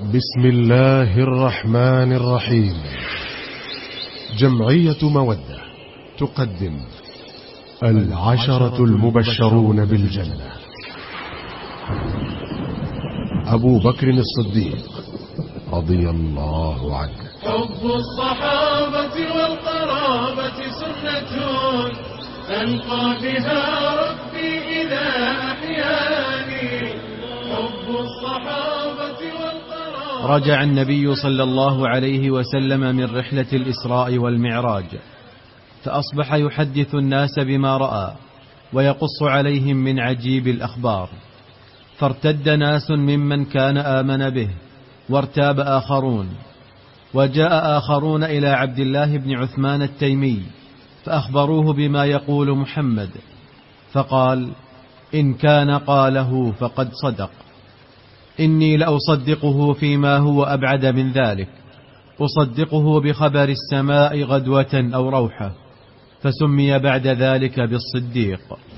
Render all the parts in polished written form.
بسم الله الرحمن الرحيم. جمعية مودة تقدم 10 المبشرون بالجنة. أبو بكر الصديق رضي الله عنه. حب الصحابة والقرابة سنة ألقى بها ربي إذا أحياني. حب الصحابة والقرابة. رجع النبي صلى الله عليه وسلم من رحلة الإسراء والمعراج، فأصبح يحدث الناس بما رأى ويقص عليهم من عجيب الأخبار. فارتد ناس ممن كان آمن به، وارتاب آخرون، وجاء آخرون إلى عبد الله بن عثمان التيمي فأخبروه بما يقول محمد، فقال: إن كان قاله فقد صدق، إني لأصدقه فيما هو أبعد من ذلك، أصدقه بخبر السماء غدوة أو روحة، فسمي بعد ذلك بالصديق.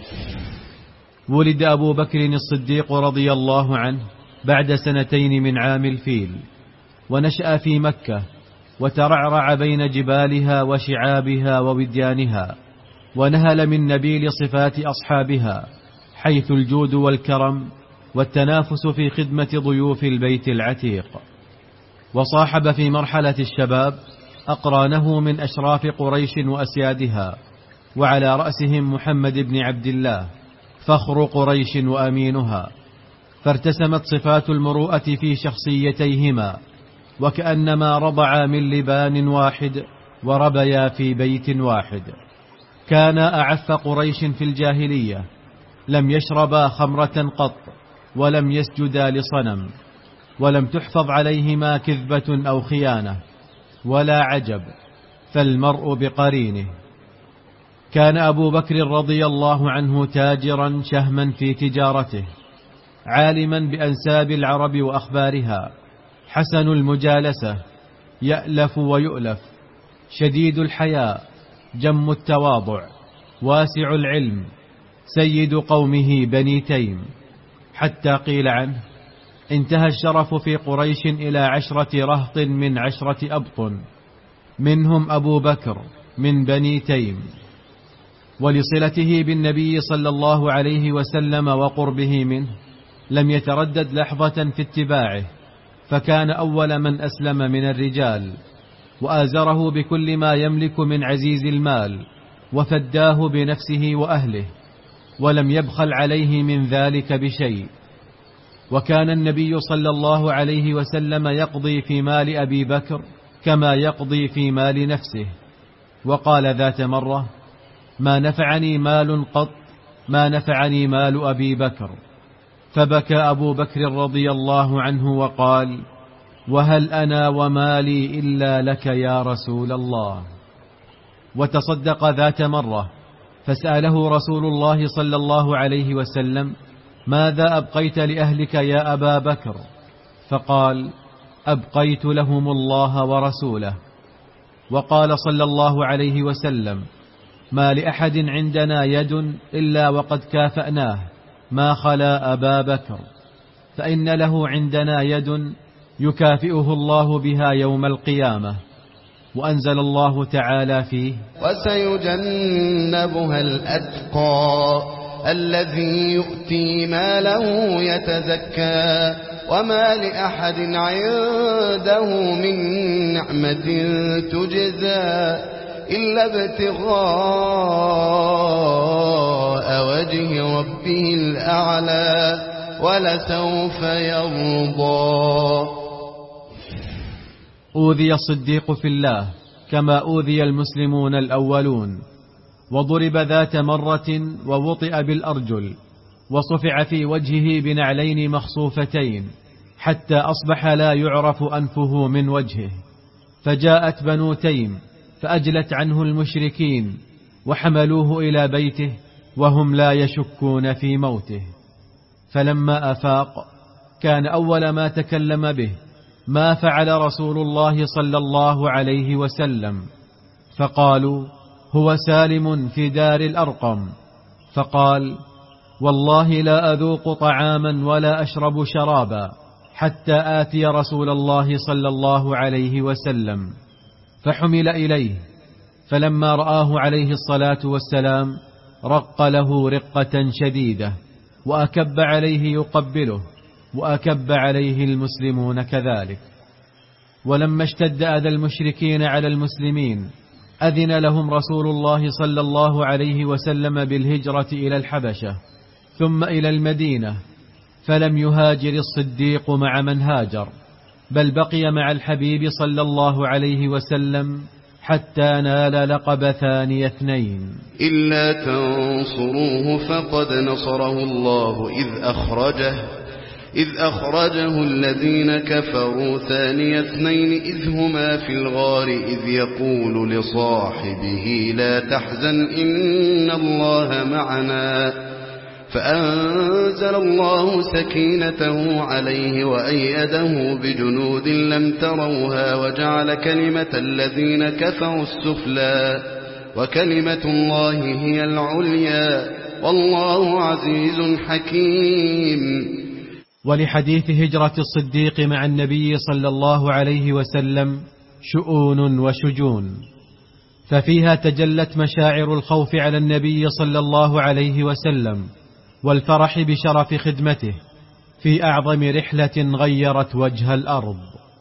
ولد أبو بكر الصديق رضي الله عنه بعد 2 من عام الفيل، ونشأ في مكة، وترعرع بين جبالها وشعابها ووديانها، ونهل من نبيل صفات أصحابها، حيث الجود والكرم والتنافس في خدمة ضيوف البيت العتيق. وصاحب في مرحلة الشباب أقرانه من أشراف قريش وأسيادها، وعلى رأسهم محمد بن عبد الله فخر قريش وأمينها، فارتسمت صفات المروءة في شخصيتيهما، وكأنما رضعا من لبان واحد وربيا في بيت واحد. كانا أعف قريش في الجاهلية، لم يشربا خمرة قط، ولم يسجدا لصنم، ولم تحفظ عليهما كذبة أو خيانة، ولا عجب، فالمرء بقرينه. كان أبو بكر رضي الله عنه تاجرا شهما في تجارته، عالما بأنساب العرب وأخبارها، حسن المجالسة، يألف ويؤلف، شديد الحياء، جم التواضع، واسع العلم، سيد قومه بني تيم. حتى قيل عنه: انتهى الشرف في قريش إلى 10 رهط من 10 أبطن، منهم أبو بكر من بني تيم. ولصلته بالنبي صلى الله عليه وسلم وقربه منه لم يتردد لحظة في اتباعه، فكان أول من أسلم من الرجال، وآزره بكل ما يملك من عزيز المال، وفداه بنفسه وأهله، ولم يبخل عليه من ذلك بشيء. وكان النبي صلى الله عليه وسلم يقضي في مال أبي بكر كما يقضي في مال نفسه، وقال ذات مرة: ما نفعني مال قط ما نفعني مال أبي بكر. فبكى أبو بكر رضي الله عنه وقال: وهل أنا ومالي إلا لك يا رسول الله. وتصدق ذات مرة، فسأله رسول الله صلى الله عليه وسلم: ماذا أبقيت لأهلك يا أبا بكر؟ فقال: أبقيت لهم الله ورسوله. وقال صلى الله عليه وسلم: ما لأحد عندنا يد إلا وقد كافأناه ما خلا أبا بكر، فإن له عندنا يد يكافئه الله بها يوم القيامة. وأنزل الله تعالى فيه: وسيجنبها الأتقى الذي يؤتي ماله يتزكى وما لأحد عنده من نعمة تجزى إلا ابتغاء وجه ربه الأعلى ولسوف يرضى. أوذي الصديق في الله كما أوذي المسلمون الأولون، وضرب ذات مرة ووطئ بالأرجل، وصفع في وجهه بنعلين مخصوفتين، حتى أصبح لا يعرف أنفه من وجهه. فجاءت بنو تيم فأجلت عنه المشركين، وحملوه إلى بيته وهم لا يشكون في موته. فلما أفاق كان أول ما تكلم به ما فعل رسول الله صلى الله عليه وسلم، فقالوا: هو سالم في دار الأرقم. فقال: والله لا أذوق طعاما ولا أشرب شرابا حتى آتي رسول الله صلى الله عليه وسلم، فحمل إليه، فلما رآه عليه الصلاة والسلام رق له رقة شديدة، وأكب عليه يقبله، وأكب عليه المسلمون كذلك. ولما اشتد أذى المشركين على المسلمين أذن لهم رسول الله صلى الله عليه وسلم بالهجرة إلى الحبشة ثم إلى المدينة، فلم يهاجر الصديق مع من هاجر، بل بقي مع الحبيب صلى الله عليه وسلم حتى نال لقب ثاني اثنين. إلا تنصروه فقد نصره الله إذ أخرجه الذين كفروا ثاني اثنين إذ هما في الغار إذ يقول لصاحبه لا تحزن إن الله معنا، فأنزل الله سكينته عليه وأيده بجنود لم تروها وجعل كلمة الذين كفروا السفلى وكلمة الله هي العليا والله عزيز حكيم. ولحديث هجرة الصديق مع النبي صلى الله عليه وسلم شؤون وشجون، ففيها تجلت مشاعر الخوف على النبي صلى الله عليه وسلم والفرح بشرف خدمته في أعظم رحلة غيرت وجه الأرض.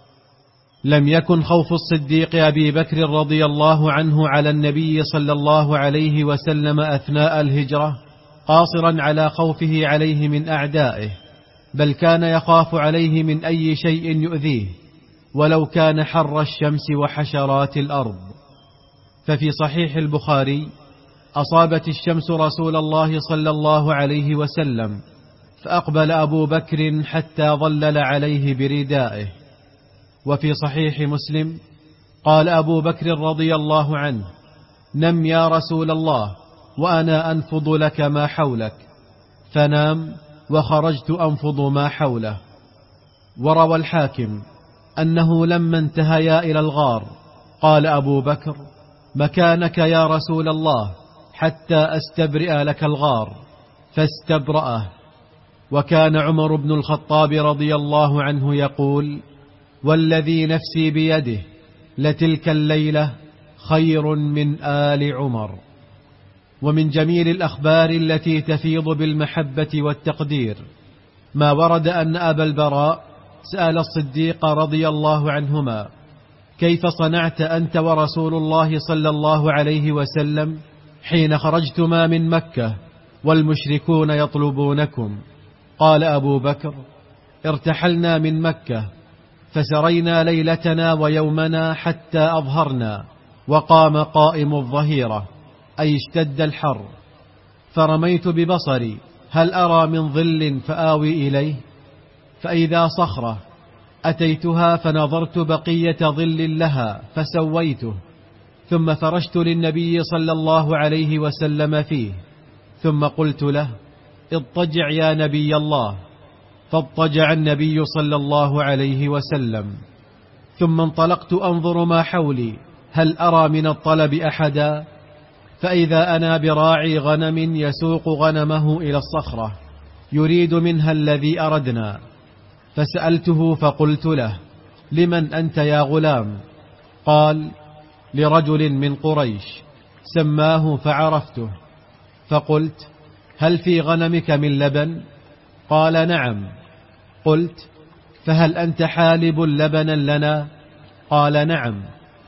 لم يكن خوف الصديق أبي بكر رضي الله عنه على النبي صلى الله عليه وسلم أثناء الهجرة قاصرا على خوفه عليه من أعدائه، بل كان يخاف عليه من أي شيء يؤذيه ولو كان حر الشمس وحشرات الأرض. ففي صحيح البخاري: أصابت الشمس رسول الله صلى الله عليه وسلم فأقبل أبو بكر حتى ظلل عليه بردائه. وفي صحيح مسلم قال أبو بكر رضي الله عنه: نم يا رسول الله وأنا أنفض لك ما حولك، فنام وخرجت أنفض ما حوله. وروى الحاكم أنه لما انتهيا إلى الغار قال أبو بكر: مكانك يا رسول الله حتى أستبرئ لك الغار، فاستبرأه. وكان عمر بن الخطاب رضي الله عنه يقول: والذي نفسي بيده لتلك الليلة خير من آل عمر. ومن جميل الأخبار التي تفيض بالمحبة والتقدير ما ورد أن أبا البراء سأل الصديق رضي الله عنهما: كيف صنعت أنت ورسول الله صلى الله عليه وسلم حين خرجتما من مكة والمشركون يطلبونكم؟ قال أبو بكر: ارتحلنا من مكة فسرينا ليلتنا ويومنا حتى أظهرنا، وقام قائم الظهيرة أي اشتد الحر، فرميت ببصري هل أرى من ظل فآوي إليه، فإذا صخرة أتيتها فنظرت بقية ظل لها فسويته، ثم فرشت للنبي صلى الله عليه وسلم فيه، ثم قلت له: اضطجع يا نبي الله، فاضطجع النبي صلى الله عليه وسلم. ثم انطلقت أنظر ما حولي هل أرى من الطلب أحدا، فإذا أنا براعي غنم يسوق غنمه إلى الصخرة يريد منها الذي أردنا، فسألته فقلت له: لمن أنت يا غلام؟ قال: لرجل من قريش، سماه فعرفته، فقلت: هل في غنمك من لبن؟ قال: نعم. قلت: فهل أنت حالب لبنا لنا؟ قال: نعم.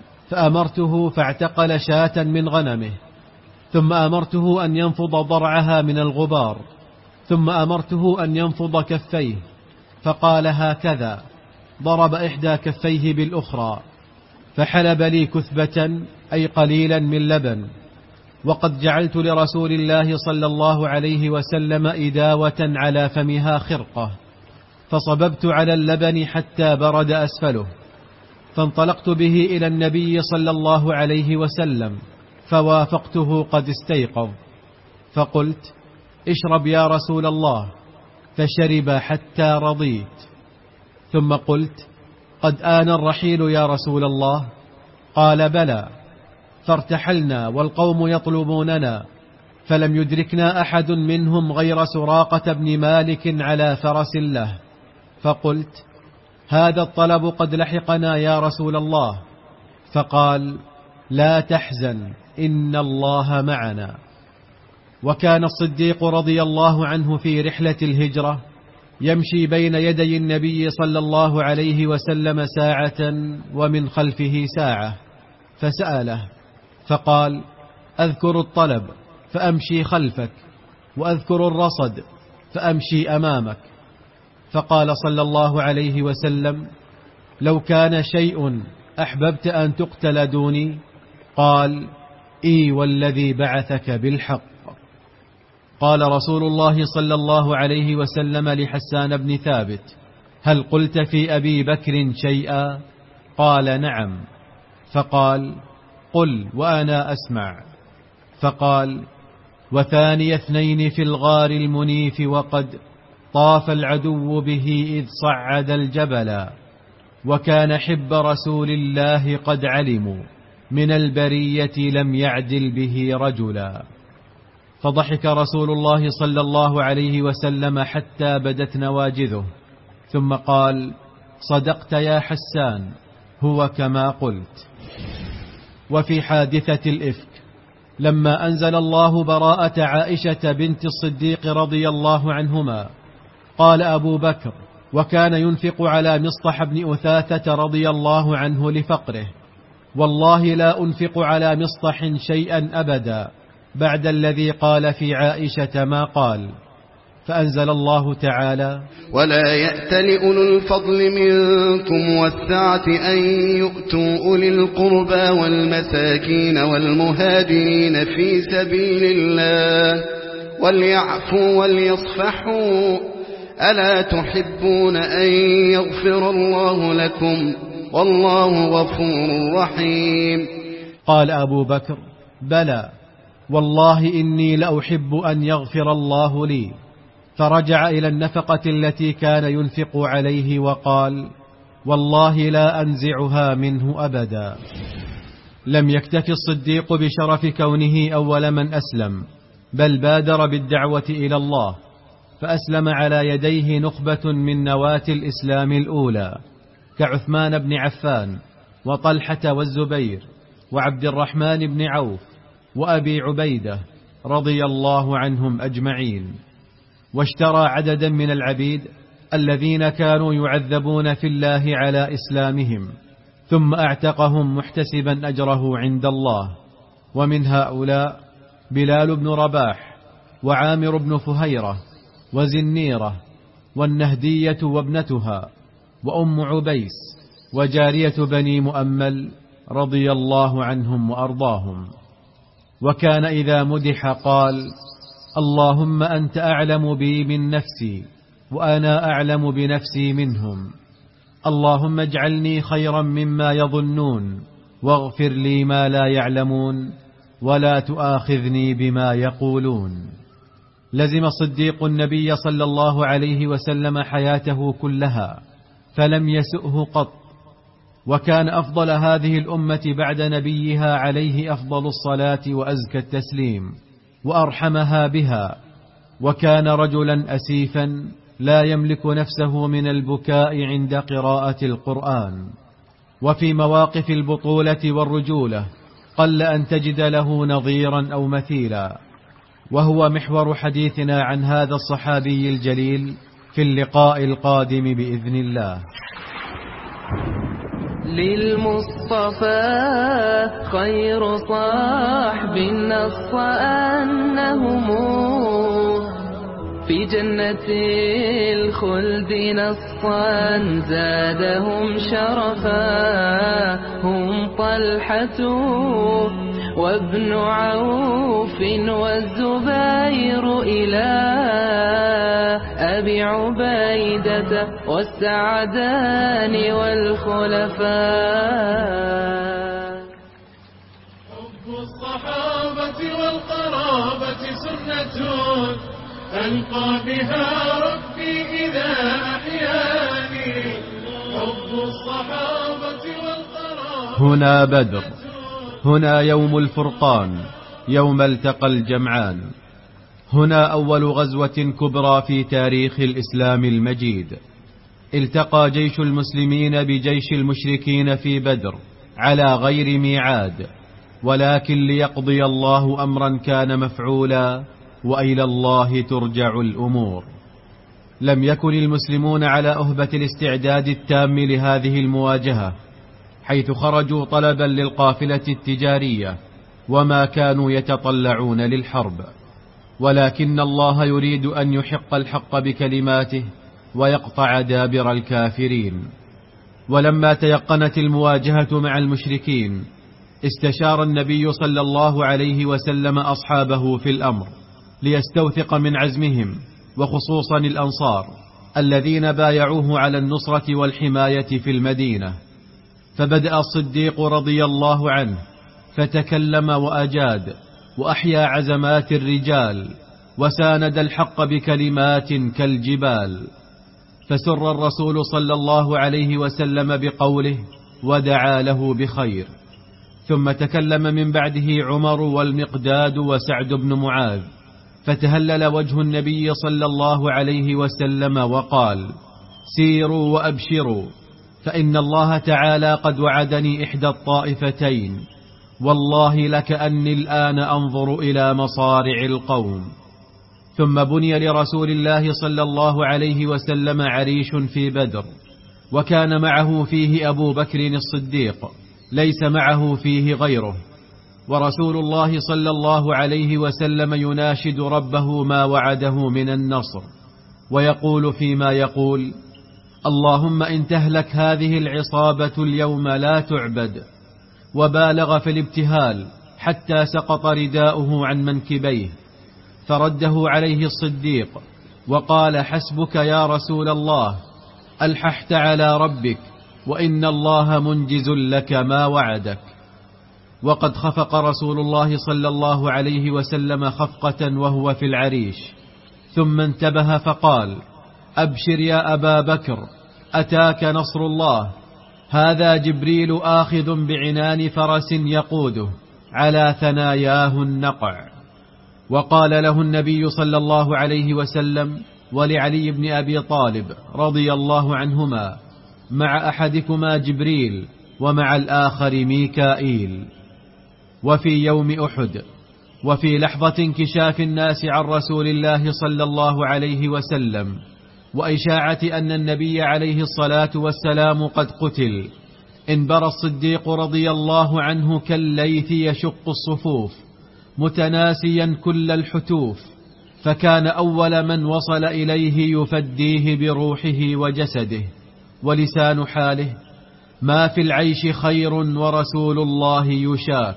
فأمرته فاعتقل شاة من غنمه، ثم أمرته أن ينفض ضرعها من الغبار، ثم أمرته أن ينفض كفيه، فقال هكذا، ضرب إحدى كفيه بالأخرى، فحلب لي كثبة أي قليلا من لبن. وقد جعلت لرسول الله صلى الله عليه وسلم إداوة على فمها خرقة، فصببت على اللبن حتى برد أسفله، فانطلقت به إلى النبي صلى الله عليه وسلم، فوافقته قد استيقظ، فقلت: اشرب يا رسول الله، فشرب حتى رضيت. ثم قلت: قد آن الرحيل يا رسول الله؟ قال: بلى. فارتحلنا والقوم يطلبوننا، فلم يدركنا أحد منهم غير سراقة بن مالك على فرس له، فقلت: هذا الطلب قد لحقنا يا رسول الله. فقال: لا تحزن، إن الله معنا. وكان الصديق رضي الله عنه في رحلة الهجرة يمشي بين يدي النبي صلى الله عليه وسلم ساعة ومن خلفه ساعة، فسأله فقال: أذكر الطلب فأمشي خلفك، وأذكر الرصد فأمشي أمامك. فقال صلى الله عليه وسلم: لو كان شيء أحببت أن تقتل دوني؟ قال: إي والذي بعثك بالحق. قال رسول الله صلى الله عليه وسلم لحسان بن ثابت: هل قلت في أبي بكر شيئا؟ قال: نعم. فقال: قل وأنا أسمع. فقال: وثاني اثنين في الغار المنيف وقد طاف العدو به إذ صعد الجبل، وكان حب رسول الله قد علموا من البرية لم يعدل به رجلا. فضحك رسول الله صلى الله عليه وسلم حتى بدت نواجذه، ثم قال: صدقت يا حسان، هو كما قلت. وفي حادثة الإفك لما أنزل الله براءة عائشة بنت الصديق رضي الله عنهما، قال أبو بكر، وكان ينفق على مصطح بن أثاثة رضي الله عنه لفقره: والله لا أنفق على مصطح شيئا أبدا بعد الذي قال في عائشة ما قال. فأنزل الله تعالى: ولا يأتل أولو الفضل منكم والسعة أن يؤتوا أولي القربى والمساكين والمهاجرين في سبيل الله وليعفوا وليصفحوا، ألا تحبون أن يغفر الله لكم والله غفور رحيم. قال أبو بكر: بلى، والله إني لأحب أن يغفر الله لي. فرجع إلى النفقة التي كان ينفق عليه وقال: والله لا أنزعها منه أبدا. لم يكتف الصديق بشرف كونه أول من أسلم، بل بادر بالدعوة إلى الله، فأسلم على يديه نخبة من نواة الإسلام الأولى كعثمان بن عفان وطلحة والزبير وعبد الرحمن بن عوف وأبي عبيدة رضي الله عنهم أجمعين. واشترى عددا من العبيد الذين كانوا يعذبون في الله على إسلامهم، ثم اعتقهم محتسبا أجره عند الله. ومن هؤلاء بلال بن رباح وعامر بن فهيرة وزنيرة والنهدية وابنتها وأم عبيس وجارية بني مؤمل رضي الله عنهم وأرضاهم. وكان إذا مدح قال: اللهم أنت أعلم بي من نفسي وأنا أعلم بنفسي منهم، اللهم اجعلني خيرا مما يظنون واغفر لي ما لا يعلمون ولا تؤاخذني بما يقولون. لزم الصديق النبي صلى الله عليه وسلم حياته كلها فلم يسؤه قط، وكان أفضل هذه الأمة بعد نبيها عليه أفضل الصلاة وأزكى التسليم وأرحمها بها. وكان رجلا أسيفا لا يملك نفسه من البكاء عند قراءة القرآن. وفي مواقف البطولة والرجولة قل أن تجد له نظيرا أو مثيلا، وهو محور حديثنا عن هذا الصحابي الجليل في اللقاء القادم بإذن الله. للمصطفى خير صاحب نص أنهم في جنة الخلد نصا زادهم شرفا، هم طلحة وابن عوف والزبير إلى أبي عبيدة والسعدان والخلفاء. حب الصحابة والقرابة سنة ألقى بها ربي إذا أحياني. حب الصحابة والقرابة هنا بدر، هنا يوم الفرقان، يوم التقى الجمعان. هنا أول غزوة كبرى في تاريخ الإسلام المجيد. التقى جيش المسلمين بجيش المشركين في بدر على غير ميعاد، ولكن ليقضي الله أمرا كان مفعولا، وإلى الله ترجع الأمور. لم يكن المسلمون على أهبة الاستعداد التام لهذه المواجهة، حيث خرجوا طلبا للقافلة التجارية، وما كانوا يتطلعون للحرب، ولكن الله يريد أن يحق الحق بكلماته ويقطع دابر الكافرين. ولما تيقنت المواجهة مع المشركين، استشار النبي صلى الله عليه وسلم أصحابه في الأمر ليستوثق من عزمهم، وخصوصا الأنصار الذين بايعوه على النصرة والحماية في المدينة. فبدأ الصديق رضي الله عنه فتكلم وأجاد، وأحيا عزمات الرجال، وساند الحق بكلمات كالجبال. فسر الرسول صلى الله عليه وسلم بقوله ودعا له بخير. ثم تكلم من بعده عمر والمقداد وسعد بن معاذ، فتهلل وجه النبي صلى الله عليه وسلم وقال: سيروا وأبشروا، فإن الله تعالى قد وعدني إحدى الطائفتين، والله لكأني الآن أنظر إلى مصارع القوم. ثم بني لرسول الله صلى الله عليه وسلم عريش في بدر، وكان معه فيه أبو بكر الصديق، ليس معه فيه غيره. ورسول الله صلى الله عليه وسلم يناشد ربه ما وعده من النصر، ويقول فيما يقول: اللهم إن تهلك هذه العصابة اليوم لا تعبد. وبالغ في الابتهال حتى سقط رداؤه عن منكبيه، فرده عليه الصديق وقال: حسبك يا رسول الله، ألححت على ربك، وإن الله منجز لك ما وعدك. وقد خفق رسول الله صلى الله عليه وسلم خفقة وهو في العريش، ثم انتبه فقال: أبشر يا أبا بكر، أتاك نصر الله، هذا جبريل آخذ بعنان فرس يقوده، على ثناياه النقع. وقال له النبي صلى الله عليه وسلم ولعلي بن أبي طالب رضي الله عنهما: مع أحدكما جبريل، ومع الآخر ميكائيل. وفي يوم أحد، وفي لحظة انكشاف الناس عن رسول الله صلى الله عليه وسلم، وإشاعة أن النبي عليه الصلاة والسلام قد قتل، انبرى الصديق رضي الله عنه كالليث يشق الصفوف، متناسيا كل الحتوف، فكان أول من وصل إليه يفديه بروحه وجسده. ولسان حاله: ما في العيش خير ورسول الله يشاك.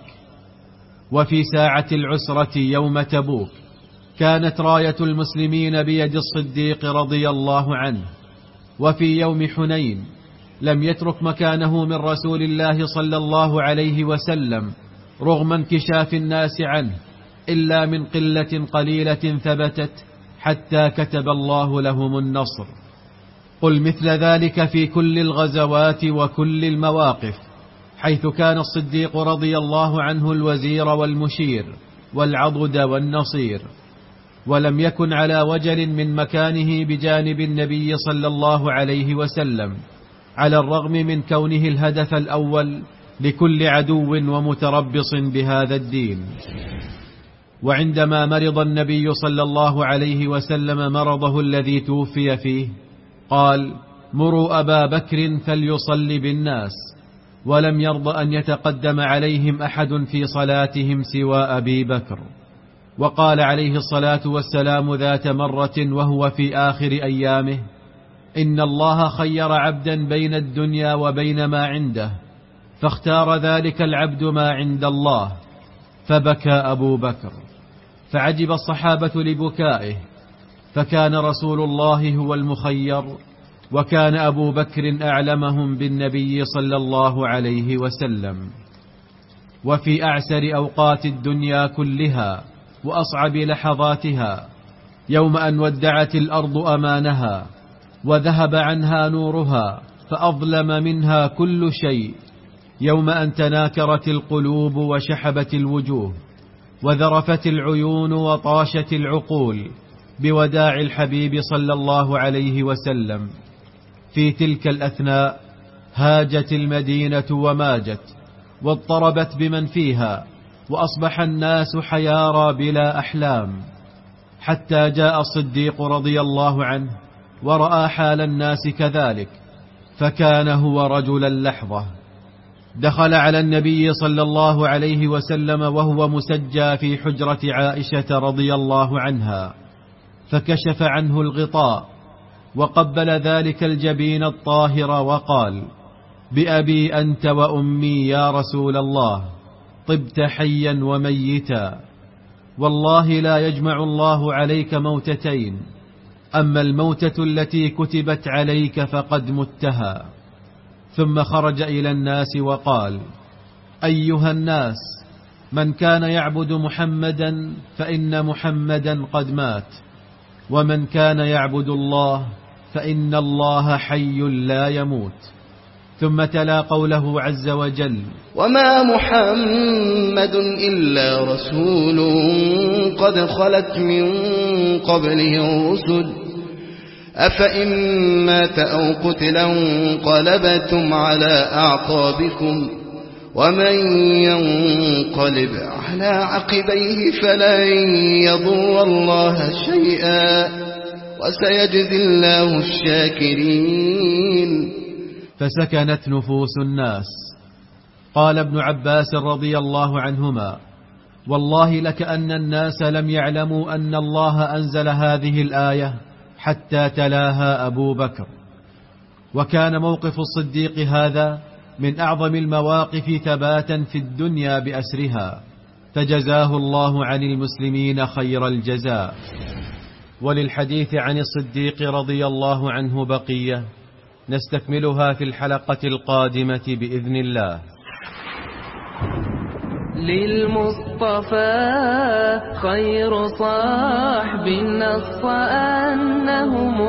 وفي ساعة العسرة يوم تبوك، كانت راية المسلمين بيد الصديق رضي الله عنه. وفي يوم حنين لم يترك مكانه من رسول الله صلى الله عليه وسلم رغم انكشاف الناس عنه، إلا من قلة قليلة ثبتت حتى كتب الله لهم النصر. قل مثل ذلك في كل الغزوات وكل المواقف، حيث كان الصديق رضي الله عنه الوزير والمشير والعضد والنصير، ولم يكن على وجل من مكانه بجانب النبي صلى الله عليه وسلم، على الرغم من كونه الهدف الأول لكل عدو ومتربص بهذا الدين. وعندما مرض النبي صلى الله عليه وسلم مرضه الذي توفي فيه، قال: مروا أبا بكر فليصلي بالناس، ولم يرض أن يتقدم عليهم أحد في صلاتهم سوى أبي بكر. وقال عليه الصلاة والسلام ذات مرة وهو في آخر أيامه: إن الله خير عبدا بين الدنيا وبين ما عنده، فاختار ذلك العبد ما عند الله، فبكى أبو بكر. فعجب الصحابة لبكائه، فكان رسول الله هو المخير، وكان أبو بكر أعلمهم بالنبي صلى الله عليه وسلم. وفي أعسر أوقات الدنيا كلها وأصعب لحظاتها، يوم أن ودعت الأرض أمانها وذهب عنها نورها فأظلم منها كل شيء، يوم أن تناكرت القلوب وشحبت الوجوه وذرفت العيون وطاشت العقول بوداع الحبيب صلى الله عليه وسلم، في تلك الأثناء هاجت المدينة وماجت واضطربت بمن فيها، وأصبح الناس حيارى بلا أحلام، حتى جاء الصديق رضي الله عنه ورأى حال الناس كذلك، فكان هو رجل اللحظة. دخل على النبي صلى الله عليه وسلم وهو مسجى في حجرة عائشة رضي الله عنها، فكشف عنه الغطاء وقبل ذلك الجبين الطاهر وقال: بأبي أنت وأمي يا رسول الله، طبت حيا وميتا، والله لا يجمع الله عليك موتتين، أما الموتة التي كتبت عليك فقد متها. ثم خرج إلى الناس وقال: أيها الناس، من كان يعبد محمدا فإن محمدا قد مات، ومن كان يعبد الله فإن الله حي لا يموت. ثم تلا قوله عز وجل: وما محمد إلا رسول قد خلت من قبله الرسل أفإن مات أو قتل انقلبتم على أعقابكم ومن ينقلب على عقبيه فلن يضر الله شيئا وسيجزي الله الشاكرين. فسكنت نفوس الناس. قال ابن عباس رضي الله عنهما: والله لكأن الناس لم يعلموا أن الله أنزل هذه الآية حتى تلاها أبو بكر. وكان موقف الصديق هذا من أعظم المواقف ثباتا في الدنيا بأسرها، فجزاه الله عن المسلمين خير الجزاء. وللحديث عن الصديق رضي الله عنه بقية، نستكملها في الحلقة القادمة بإذن الله. للمصطفى خير صاحب نص أنهم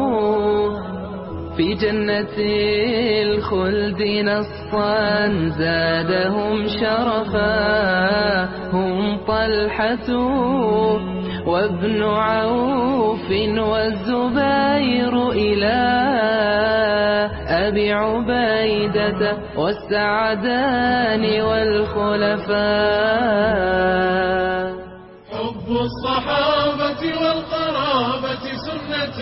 في جنة الخلد نصا زادهم شرفا، هم طلحة وابن عوف والزبير إلى أبي عبيدة والسعدان والخلفاء. حب الصحابة والقرابة سنة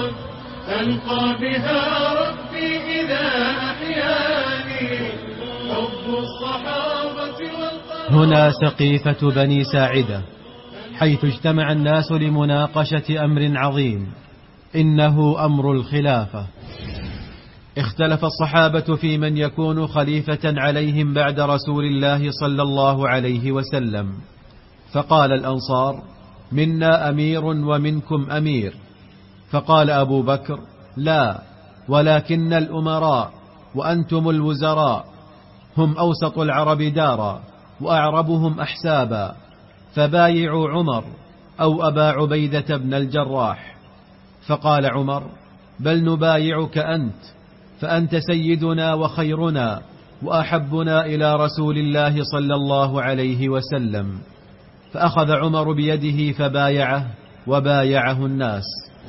ألقى بها ربي إذا أحياني. حب الصحابة والقرابة. هنا سقيفة بني ساعدة، حيث اجتمع الناس لمناقشة أمر عظيم، إنه أمر الخلافة. اختلف الصحابة في من يكون خليفة عليهم بعد رسول الله صلى الله عليه وسلم، فقال الأنصار: منا أمير ومنكم أمير. فقال أبو بكر: لا، ولكن الأمراء وأنتم الوزراء، هم أوسط العرب دارا وأعربهم أحسابا، فبايعوا عمر أو أبا عبيدة بن الجراح. فقال عمر: بل نبايعك أنت، فأنت سيدنا وخيرنا وأحبنا إلى رسول الله صلى الله عليه وسلم. فأخذ عمر بيده فبايعه وبايعه الناس.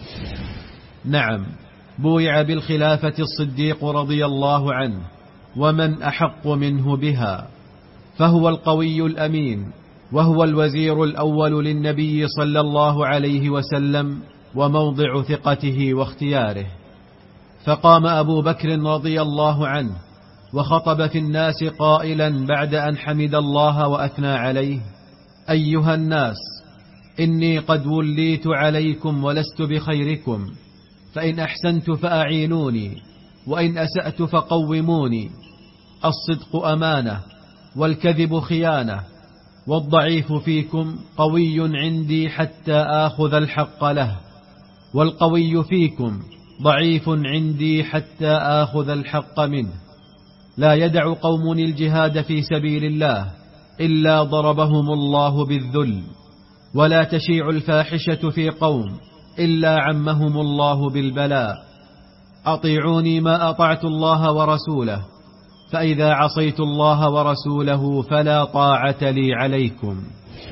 نعم، بويع بالخلافة الصديق رضي الله عنه، ومن أحق منه بها، فهو القوي الأمين، وهو الوزير الأول للنبي صلى الله عليه وسلم وموضع ثقته واختياره. فقام أبو بكر رضي الله عنه وخطب في الناس قائلا بعد أن حمد الله وأثنى عليه: أيها الناس، إني قد وليت عليكم ولست بخيركم، فإن أحسنت فأعينوني، وإن أسأت فقوموني. الصدق أمانة، والكذب خيانة، والضعيف فيكم قوي عندي حتى آخذ الحق له، والقوي فيكم ضعيف عندي حتى آخذ الحق منه. لا يدع قوم الجهاد في سبيل الله إلا ضربهم الله بالذل، ولا تشيع الفاحشة في قوم إلا عمهم الله بالبلاء. أطيعوني ما أطعت الله ورسوله، فإذا عصيت الله ورسوله فلا طاعة لي عليكم.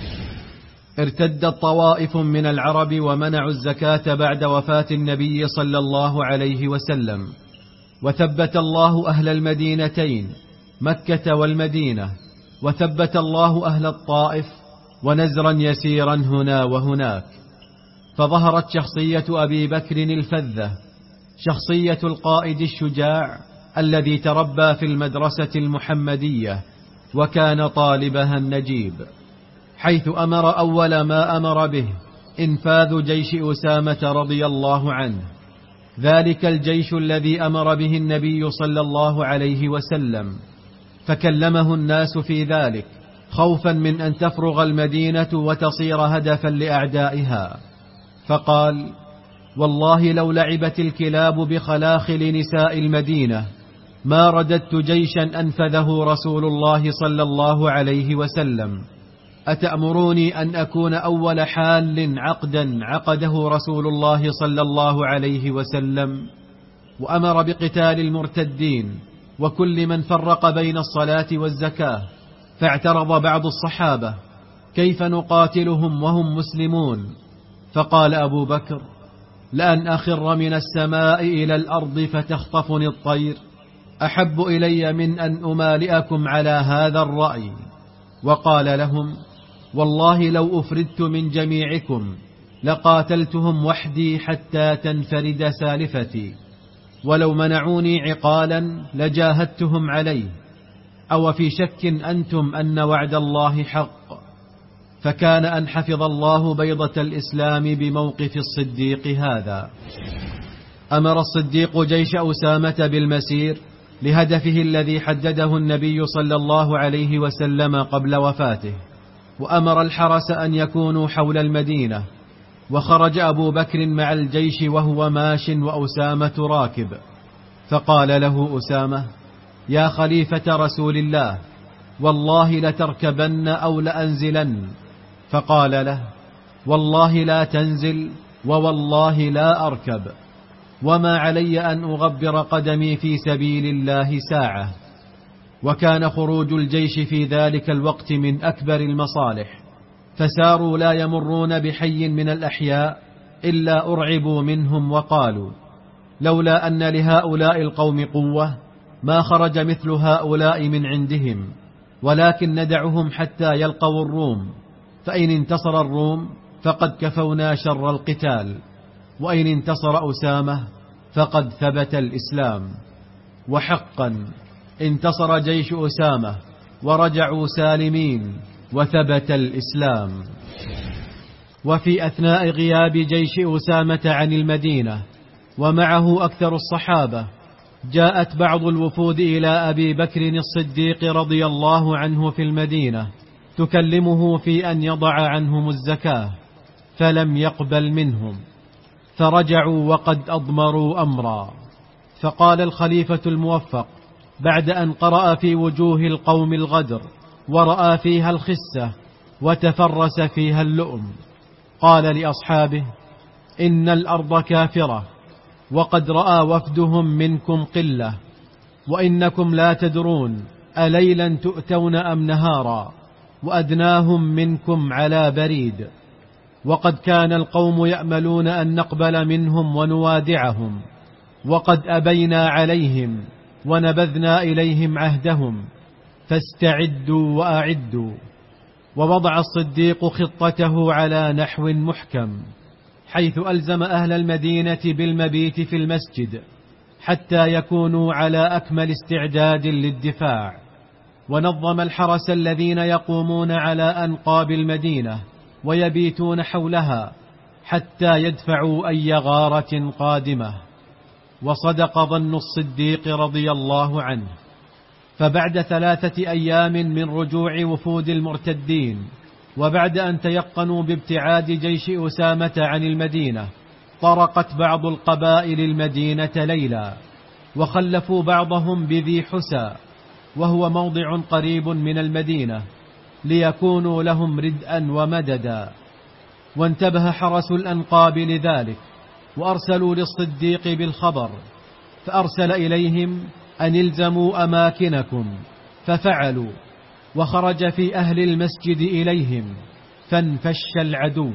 ارتدت طوائف من العرب ومنعوا الزكاة بعد وفاة النبي صلى الله عليه وسلم، وثبت الله أهل المدينتين مكة والمدينة، وثبت الله أهل الطائف، ونزرا يسيرا هنا وهناك. فظهرت شخصية أبي بكر الفذة، شخصية القائد الشجاع الذي تربى في المدرسة المحمدية وكان طالبها النجيب، حيث أمر أول ما أمر به إنفاذ جيش أسامة رضي الله عنه، ذلك الجيش الذي أمر به النبي صلى الله عليه وسلم. فكلمه الناس في ذلك خوفا من أن تفرغ المدينة وتصير هدفا لأعدائها، فقال: والله لو لعبت الكلاب بخلاخل نساء المدينة ما رددت جيشا أنفذه رسول الله صلى الله عليه وسلم. أتأمروني أن أكون أول حال عقدا عقده رسول الله صلى الله عليه وسلم؟ وأمر بقتال المرتدين وكل من فرق بين الصلاة والزكاة. فاعترض بعض الصحابة: كيف نقاتلهم وهم مسلمون؟ فقال أبو بكر: لأن أخر من السماء إلى الأرض فتخطفني الطير أحب إلي من أن أمالئكم على هذا الرأي. وقال لهم: والله لو أفردت من جميعكم لقاتلتهم وحدي حتى تنفرد سالفتي، ولو منعوني عقالا لجاهدتهم عليه. أو في شك أنتم أن وعد الله حق؟ فكان أن حفظ الله بيضة الإسلام بموقف الصديق هذا. أمر الصديق جيش أسامة بالمسير لهدفه الذي حدده النبي صلى الله عليه وسلم قبل وفاته، وأمر الحرس أن يكونوا حول المدينة. وخرج أبو بكر مع الجيش وهو ماش وأسامة راكب، فقال له أسامة: يا خليفة رسول الله، والله لتركبن أو لأنزلن. فقال له: والله لا تنزل ووالله لا أركب، وما علي أن أغبر قدمي في سبيل الله ساعة. وكان خروج الجيش في ذلك الوقت من أكبر المصالح، فساروا لا يمرون بحي من الأحياء إلا أرعبوا منهم، وقالوا: لولا أن لهؤلاء القوم قوة ما خرج مثل هؤلاء من عندهم، ولكن ندعهم حتى يلقوا الروم، فإن انتصر الروم فقد كفونا شر القتال، وإن انتصر أسامة فقد ثبت الإسلام. وحقا انتصر جيش أسامة ورجعوا سالمين وثبت الإسلام. وفي أثناء غياب جيش أسامة عن المدينة ومعه أكثر الصحابة، جاءت بعض الوفود إلى أبي بكر الصديق رضي الله عنه في المدينة تكلمه في أن يضع عنهم الزكاة، فلم يقبل منهم، فرجعوا وقد أضمروا أمرا. فقال الخليفة الموفق بعد أن قرأ في وجوه القوم الغدر ورأى فيها الخسة وتفرس فيها اللؤم، قال لأصحابه: إن الأرض كافرة، وقد رأى وفدهم منكم قلة، وإنكم لا تدرون أليلا تؤتون أم نهارا، وأدناهم منكم على بريد. وقد كان القوم يأملون أن نقبل منهم ونوادعهم، وقد أبينا عليهم ونبذنا إليهم عهدهم، فاستعدوا وأعدوا. ووضع الصديق خطته على نحو محكم، حيث ألزم أهل المدينة بالمبيت في المسجد حتى يكونوا على أكمل استعداد للدفاع، ونظم الحرس الذين يقومون على أنقاب المدينة ويبيتون حولها حتى يدفعوا أي غارة قادمة. وصدق ظن الصديق رضي الله عنه. فبعد 3 أيام من رجوع وفود المرتدين، وبعد أن تيقنوا بابتعاد جيش أسامة عن المدينة، طرقت بعض القبائل المدينة ليلا، وخلفوا بعضهم بذي حسى، وهو موضع قريب من المدينة، ليكونوا لهم ردءا ومددا. وانتبه حرس الأنقاب لذلك، وأرسلوا للصديق بالخبر، فأرسل إليهم أن الزموا أماكنكم، ففعلوا، وخرج في أهل المسجد إليهم، فانفش العدو،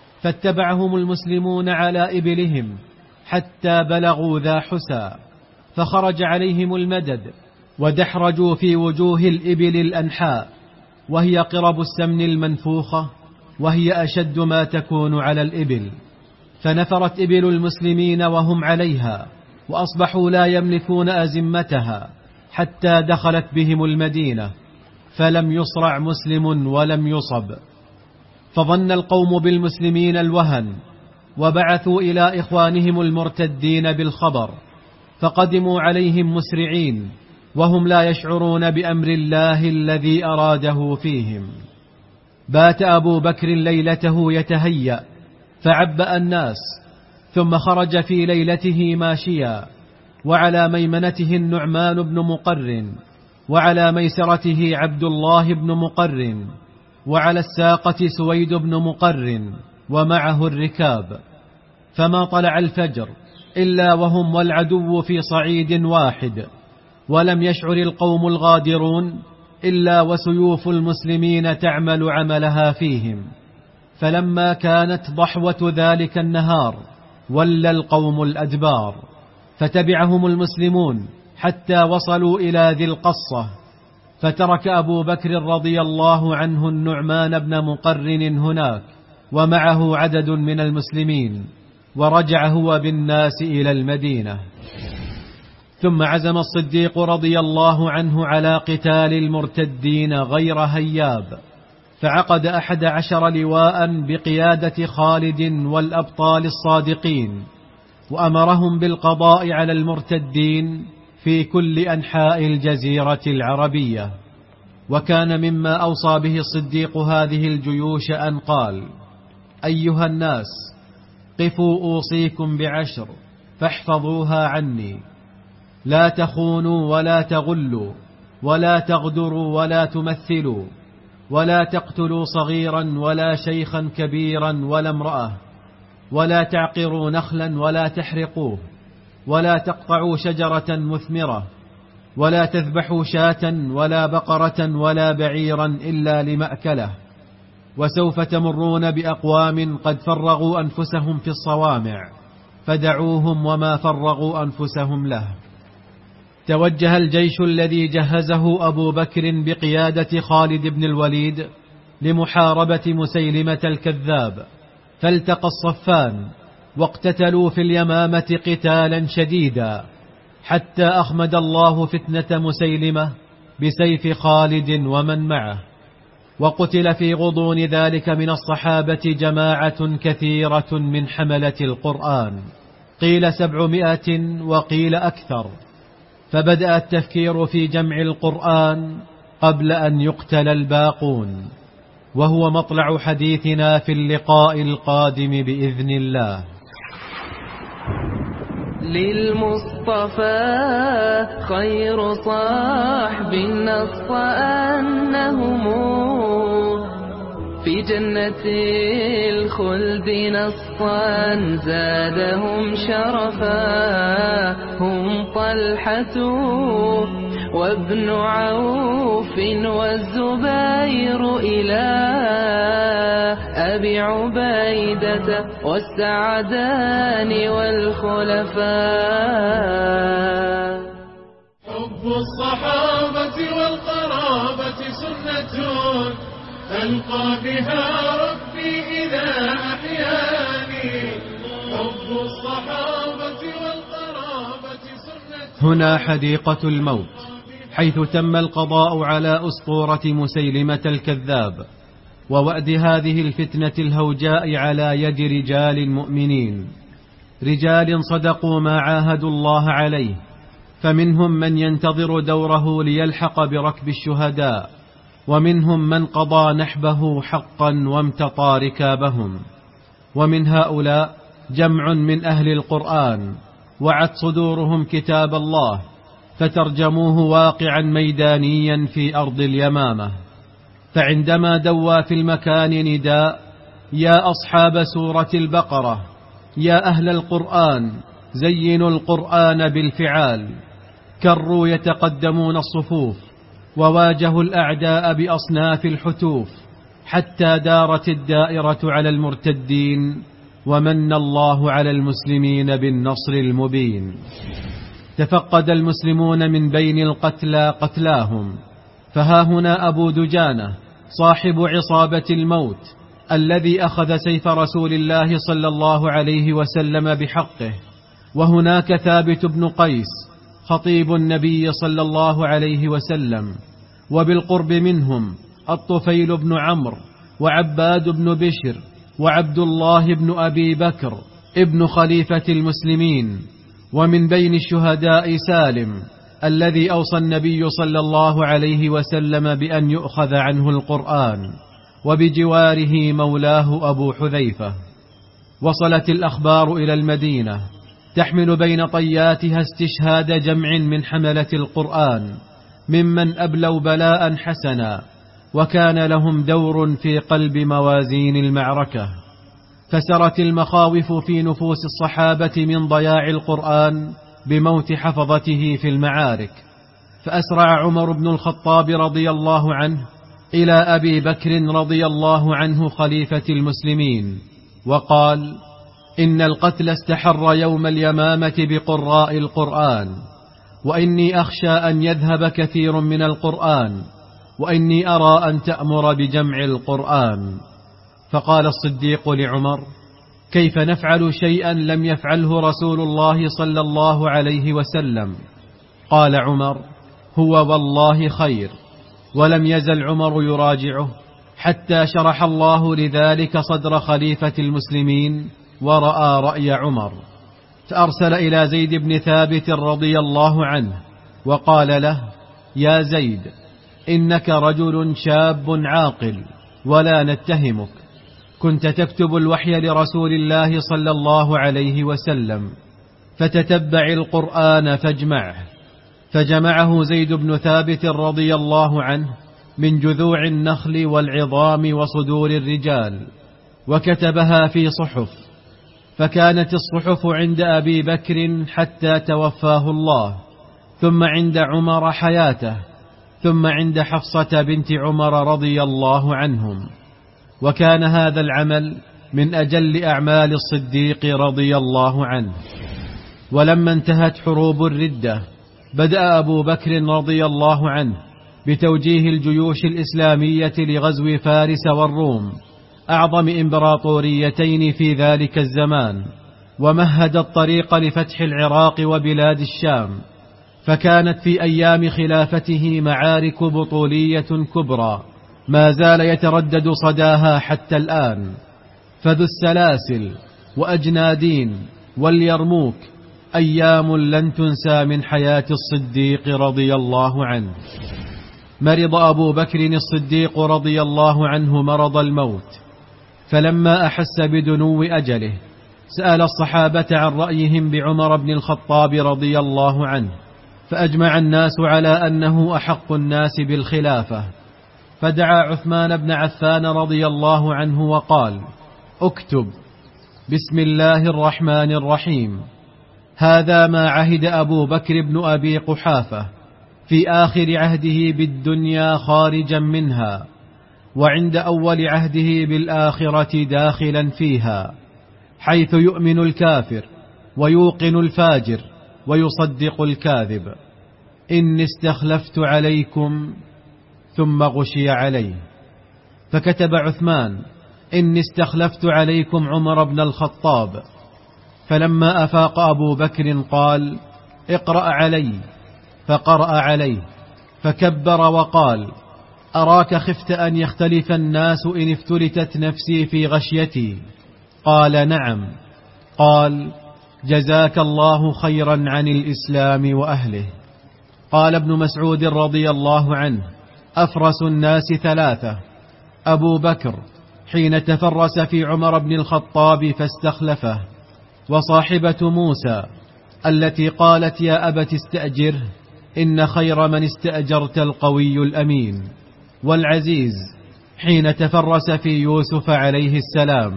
فاتبعهم المسلمون على إبلهم حتى بلغوا ذا حسى، فخرج عليهم المدد، ودحرجوا في وجوه الإبل الأنحاء، وهي قرب السمن المنفوخة، وهي أشد ما تكون على الإبل. فنفرت إبل المسلمين وهم عليها، وأصبحوا لا يملكون أزمتها، حتى دخلت بهم المدينة، فلم يصرع مسلم ولم يصب. فظن القوم بالمسلمين الوهن، وبعثوا إلى إخوانهم المرتدين بالخبر، فقدموا عليهم مسرعين، وهم لا يشعرون بأمر الله الذي أراده فيهم. بات أبو بكر ليلته يتهيأ، فعبأ الناس، ثم خرج في ليلته ماشيا، وعلى ميمنته النعمان بن مقرن، وعلى ميسرته عبد الله بن مقرن، وعلى الساقة سويد بن مقرن، ومعه الركاب. فما طلع الفجر إلا وهم والعدو في صعيد واحد، ولم يشعر القوم الغادرون إلا وسيوف المسلمين تعمل عملها فيهم. فلما كانت ضحوة ذلك النهار ولى القوم الأدبار، فتبعهم المسلمون حتى وصلوا إلى ذي القصة، فترك أبو بكر رضي الله عنه النعمان بن مقرن هناك ومعه عدد من المسلمين، ورجع هو بالناس إلى المدينة. ثم عزم الصديق رضي الله عنه على قتال المرتدين غير هياب، فعقد 11 لواء بقيادة خالد والأبطال الصادقين، وأمرهم بالقضاء على المرتدين في كل أنحاء الجزيرة العربية. وكان مما أوصى به الصديق هذه الجيوش أن قال: أيها الناس، قفوا أوصيكم ب10 فاحفظوها عني: لا تخونوا ولا تغلوا، ولا تغدروا ولا تمثلوا، ولا تقتلوا صغيرا ولا شيخا كبيرا ولا امرأة، ولا تعقروا نخلا ولا تحرقوه، ولا تقطعوا شجرة مثمرة، ولا تذبحوا شاة ولا بقرة ولا بعيرا إلا لمأكله. وسوف تمرون بأقوام قد فرغوا أنفسهم في الصوامع، فدعوهم وما فرغوا أنفسهم له. توجه الجيش الذي جهزه أبو بكر بقيادة خالد بن الوليد لمحاربة مسيلمة الكذاب، فالتقى الصفان واقتتلوا في اليمامة قتالا شديدا، حتى أخمد الله فتنة مسيلمة بسيف خالد ومن معه. وقتل في غضون ذلك من الصحابة جماعة كثيرة من حملة القرآن، قيل 700 وقيل أكثر. فبدأ التفكير في جمع القرآن قبل أن يقتل الباقون، وهو مطلع حديثنا في اللقاء القادم بإذن الله. للمصطفى خير صاحب نص أنهم في جنة الخلد نصا زادهم شرفا، هم طلحة وابن عوف والزبير إلى أبي عبيدة والسعدان والخلفاء. حب الصحابة والقرابة سنة ألقى بها ربي إذا أحياني. حب الصحابة والقرابة سنة. هنا حديقة الموت، حيث تم القضاء على أسطورة مسيلمة الكذاب ووأد هذه الفتنة الهوجاء على يد رجال مؤمنين، رجال صدقوا ما عاهدوا الله عليه، فمنهم من ينتظر دوره ليلحق بركب الشهداء، ومنهم من قضى نحبه حقا وامتطى ركابهم. ومن هؤلاء جمع من أهل القرآن وعت صدورهم كتاب الله، فترجموه واقعا ميدانيا في أرض اليمامة. فعندما دوى في المكان نداء: يا أصحاب سورة البقرة، يا أهل القرآن، زينوا القرآن بالفعال، كروا يتقدمون الصفوف، وواجهوا الأعداء بأصناف الحتوف، حتى دارت الدائرة على المرتدين، ومن الله على المسلمين بالنصر المبين. تفقد المسلمون من بين القتلى قتلاهم، فها هنا أبو دجانة صاحب عصابة الموت الذي أخذ سيف رسول الله صلى الله عليه وسلم بحقه، وهناك ثابت بن قيس خطيب النبي صلى الله عليه وسلم، وبالقرب منهم الطفيل بن عمرو وعباد بن بشر وعبد الله بن أبي بكر ابن خليفة المسلمين، ومن بين الشهداء سالم الذي أوصى النبي صلى الله عليه وسلم بأن يؤخذ عنه القرآن، وبجواره مولاه أبو حذيفة. وصلت الأخبار إلى المدينة تحمل بين طياتها استشهاد جمع من حملة القرآن ممن أبلوا بلاء حسنا، وكان لهم دور في قلب موازين المعركة. فسرت المخاوف في نفوس الصحابة من ضياع القرآن بموت حفظته في المعارك، فأسرع عمر بن الخطاب رضي الله عنه إلى أبي بكر رضي الله عنه خليفة المسلمين، وقال: إن القتل استحر يوم اليمامة بقراء القرآن، وإني أخشى أن يذهب كثير من القرآن، وإني أرى أن تأمر بجمع القرآن. فقال الصديق لعمر: كيف نفعل شيئا لم يفعله رسول الله صلى الله عليه وسلم؟ قال عمر: هو والله خير. ولم يزل عمر يراجعه حتى شرح الله لذلك صدر خليفة المسلمين ورأى رأي عمر، فأرسل إلى زيد بن ثابت رضي الله عنه وقال له: يا زيد، إنك رجل شاب عاقل ولا نتهمك، كنت تكتب الوحي لرسول الله صلى الله عليه وسلم، فتتبع القرآن فاجمعه. فجمعه زيد بن ثابت رضي الله عنه من جذوع النخل والعظام وصدور الرجال، وكتبها في صحف، فكانت الصحف عند أبي بكر حتى توفاه الله، ثم عند عمر حياته، ثم عند حفصة بنت عمر رضي الله عنهم. وكان هذا العمل من أجل أعمال الصديق رضي الله عنه. ولما انتهت حروب الردة بدأ أبو بكر رضي الله عنه بتوجيه الجيوش الإسلامية لغزو فارس والروم، أعظم إمبراطوريتين في ذلك الزمان، ومهد الطريق لفتح العراق وبلاد الشام. فكانت في أيام خلافته معارك بطولية كبرى ما زال يتردد صداها حتى الآن، فذو السلاسل وأجنادين واليرموك أيام لن تنسى من حياة الصديق رضي الله عنه. مرض أبو بكر الصديق رضي الله عنه مرض الموت، فلما أحس بدنو أجله سأل الصحابة عن رأيهم بعمر بن الخطاب رضي الله عنه، فأجمع الناس على أنه أحق الناس بالخلافة، فدعا عثمان بن عفان رضي الله عنه وقال: اكتب: بسم الله الرحمن الرحيم، هذا ما عهد أبو بكر بن أبي قحافة في آخر عهده بالدنيا خارجا منها، وعند أول عهده بالآخرة داخلا فيها، حيث يؤمن الكافر ويوقن الفاجر ويصدق الكاذب. إني استخلفت عليكم، ثم غشي عليه. فكتب عثمان: إني استخلفت عليكم عمر بن الخطاب. فلما أفاق أبو بكر قال: اقرأ علي. فقرأ عليه، فكبر وقال: أراك خفت أن يختلف الناس إن افتلتت نفسي في غشيتي. قال: نعم. قال: جزاك الله خيرا عن الإسلام وأهله. قال ابن مسعود رضي الله عنه: أفرس الناس ثلاثة: أبو بكر حين تفرس في عمر بن الخطاب فاستخلفه، وصاحبة موسى التي قالت: يا أبت استأجره إن خير من استأجرت القوي الأمين، والعزيز حين تفرس في يوسف عليه السلام.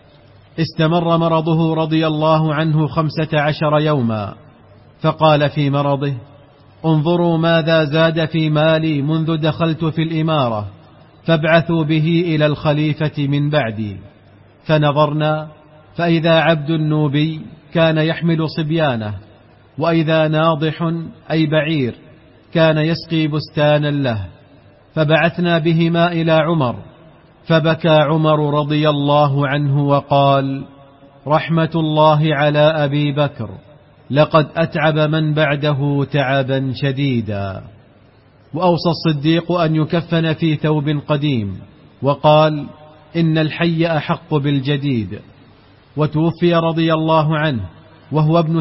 استمر مرضه رضي الله عنه 15 يوما، فقال في مرضه: انظروا ماذا زاد في مالي منذ دخلت في الإمارة، فابعثوا به إلى الخليفة من بعدي. فنظرنا فإذا عبد النوبي كان يحمل صبيانه، وإذا ناضح أي بعير كان يسقي بستانا له، فبعثنا بهما إلى عمر، فبكى عمر رضي الله عنه وقال: رحمة الله على أبي بكر، لقد أتعب من بعده تعبا شديدا. وأوصى الصديق أن يكفن في ثوب قديم، وقال: إن الحي أحق بالجديد. وتوفي رضي الله عنه وهو ابن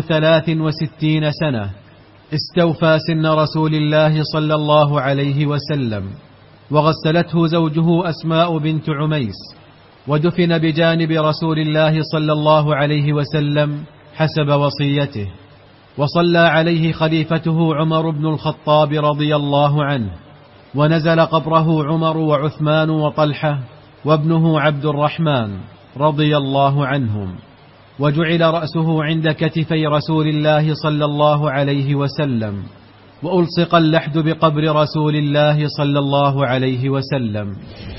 63 سنة، استوفى سن رسول الله صلى الله عليه وسلم، وغسلته زوجه أسماء بنت عميس، ودفن بجانب رسول الله صلى الله عليه وسلم حسب وصيته. وصلى عليه خليفته عمر بن الخطاب رضي الله عنه، ونزل قبره عمر وعثمان وطلحة وابنه عبد الرحمن رضي الله عنهم، وجعل رأسه عند كتفي رسول الله صلى الله عليه وسلم، وألصق اللحد بقبر رسول الله صلى الله عليه وسلم.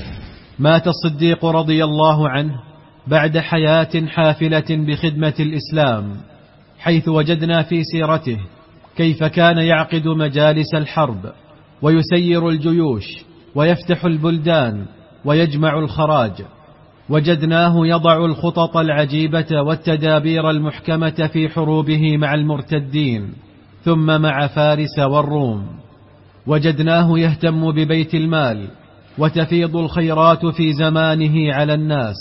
مات الصديق رضي الله عنه بعد حياة حافلة بخدمة الإسلام، حيث وجدنا في سيرته كيف كان يعقد مجالس الحرب، ويسير الجيوش، ويفتح البلدان، ويجمع الخراج. وجدناه يضع الخطط العجيبة والتدابير المحكمة في حروبه مع المرتدين، ثم مع فارس والروم. وجدناه يهتم ببيت المال، وتفيض الخيرات في زمانه على الناس.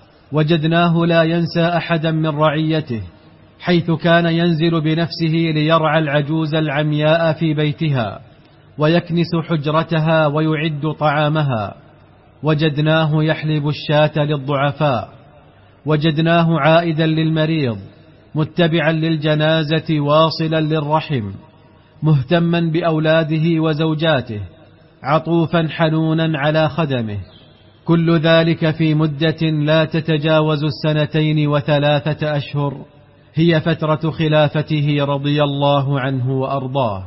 وجدناه لا ينسى أحدا من رعيته، حيث كان ينزل بنفسه ليرعى العجوز العمياء في بيتها، ويكنس حجرتها ويعد طعامها. وجدناه يحلب الشاة للضعفاء. وجدناه عائدا للمريض، متبعا للجنازة، واصلا للرحم، مهتما بأولاده وزوجاته، عطوفا حنونا على خدمه. كل ذلك في مدة لا تتجاوز 2 و3 أشهر، هي فترة خلافته رضي الله عنه وأرضاه.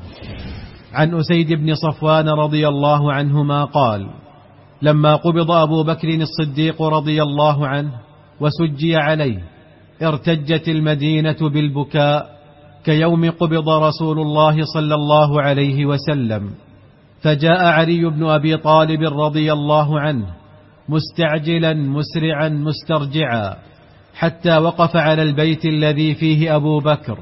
عن أسيد بن صفوان رضي الله عنهما قال: لما قبض أبو بكر الصديق رضي الله عنه وسجي عليه، ارتجت المدينة بالبكاء كيوم قبض رسول الله صلى الله عليه وسلم. فجاء علي بن أبي طالب رضي الله عنه مستعجلا مسرعا مسترجعا، حتى وقف على البيت الذي فيه أبو بكر،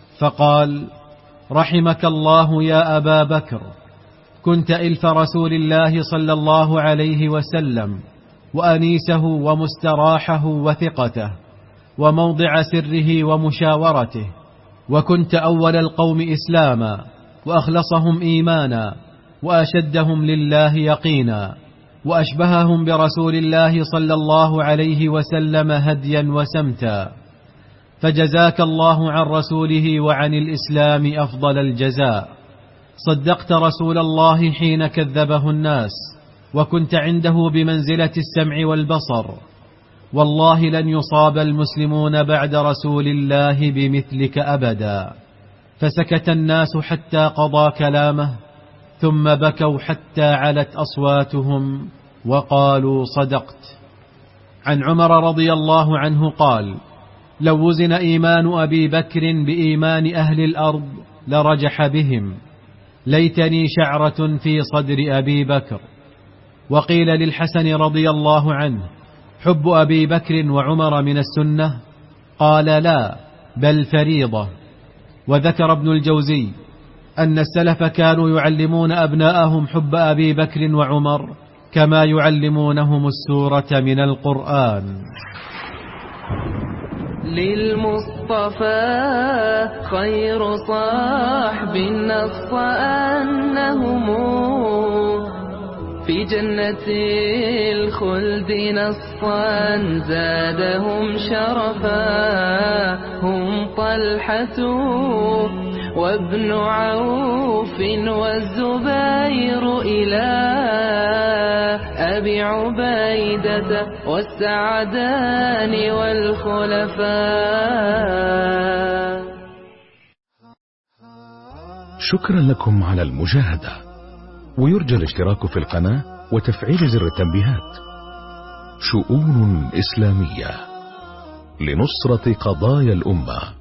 فقال: رحمك الله يا أبا بكر، كنت إلف رسول الله صلى الله عليه وسلم، وأنيسه ومستراحه وثقته، وموضع سره ومشاورته، وكنت أول القوم إسلاما، وأخلصهم إيمانا، وأشدهم لله يقينا، وأشبههم برسول الله صلى الله عليه وسلم هديا وسمتا. فجزاك الله عن رسوله وعن الإسلام أفضل الجزاء. صدقت رسول الله حين كذبه الناس، وكنت عنده بمنزلة السمع والبصر. والله لن يصاب المسلمون بعد رسول الله بمثلك أبدا. فسكت الناس حتى قضى كلامه، ثم بكوا حتى علت أصواتهم وقالوا: صدقت. عن عمر رضي الله عنه قال: لو وزن إيمان أبي بكر بإيمان أهل الأرض لرجح بهم، ليتني شعرة في صدر أبي بكر. وقيل للحسن رضي الله عنه: حب أبي بكر وعمر من السنة؟ قال: لا، بل فريضة. وذكر ابن الجوزي أن السلف كانوا يعلمون أبناءهم حب أبي بكر وعمر كما يعلمونهم السورة من القرآن. للمصطفى خير صاحب نص أنهم في جنة الخلد نصا زادهم شرفا، هم طلحة وابن عوف والزبير إلى أبي عبيدة والسعدان والخلفاء. شكرا لكم على المشاهدة، ويرجى الاشتراك في القناة وتفعيل زر التنبيهات. شؤون إسلامية لنصرة قضايا الأمة.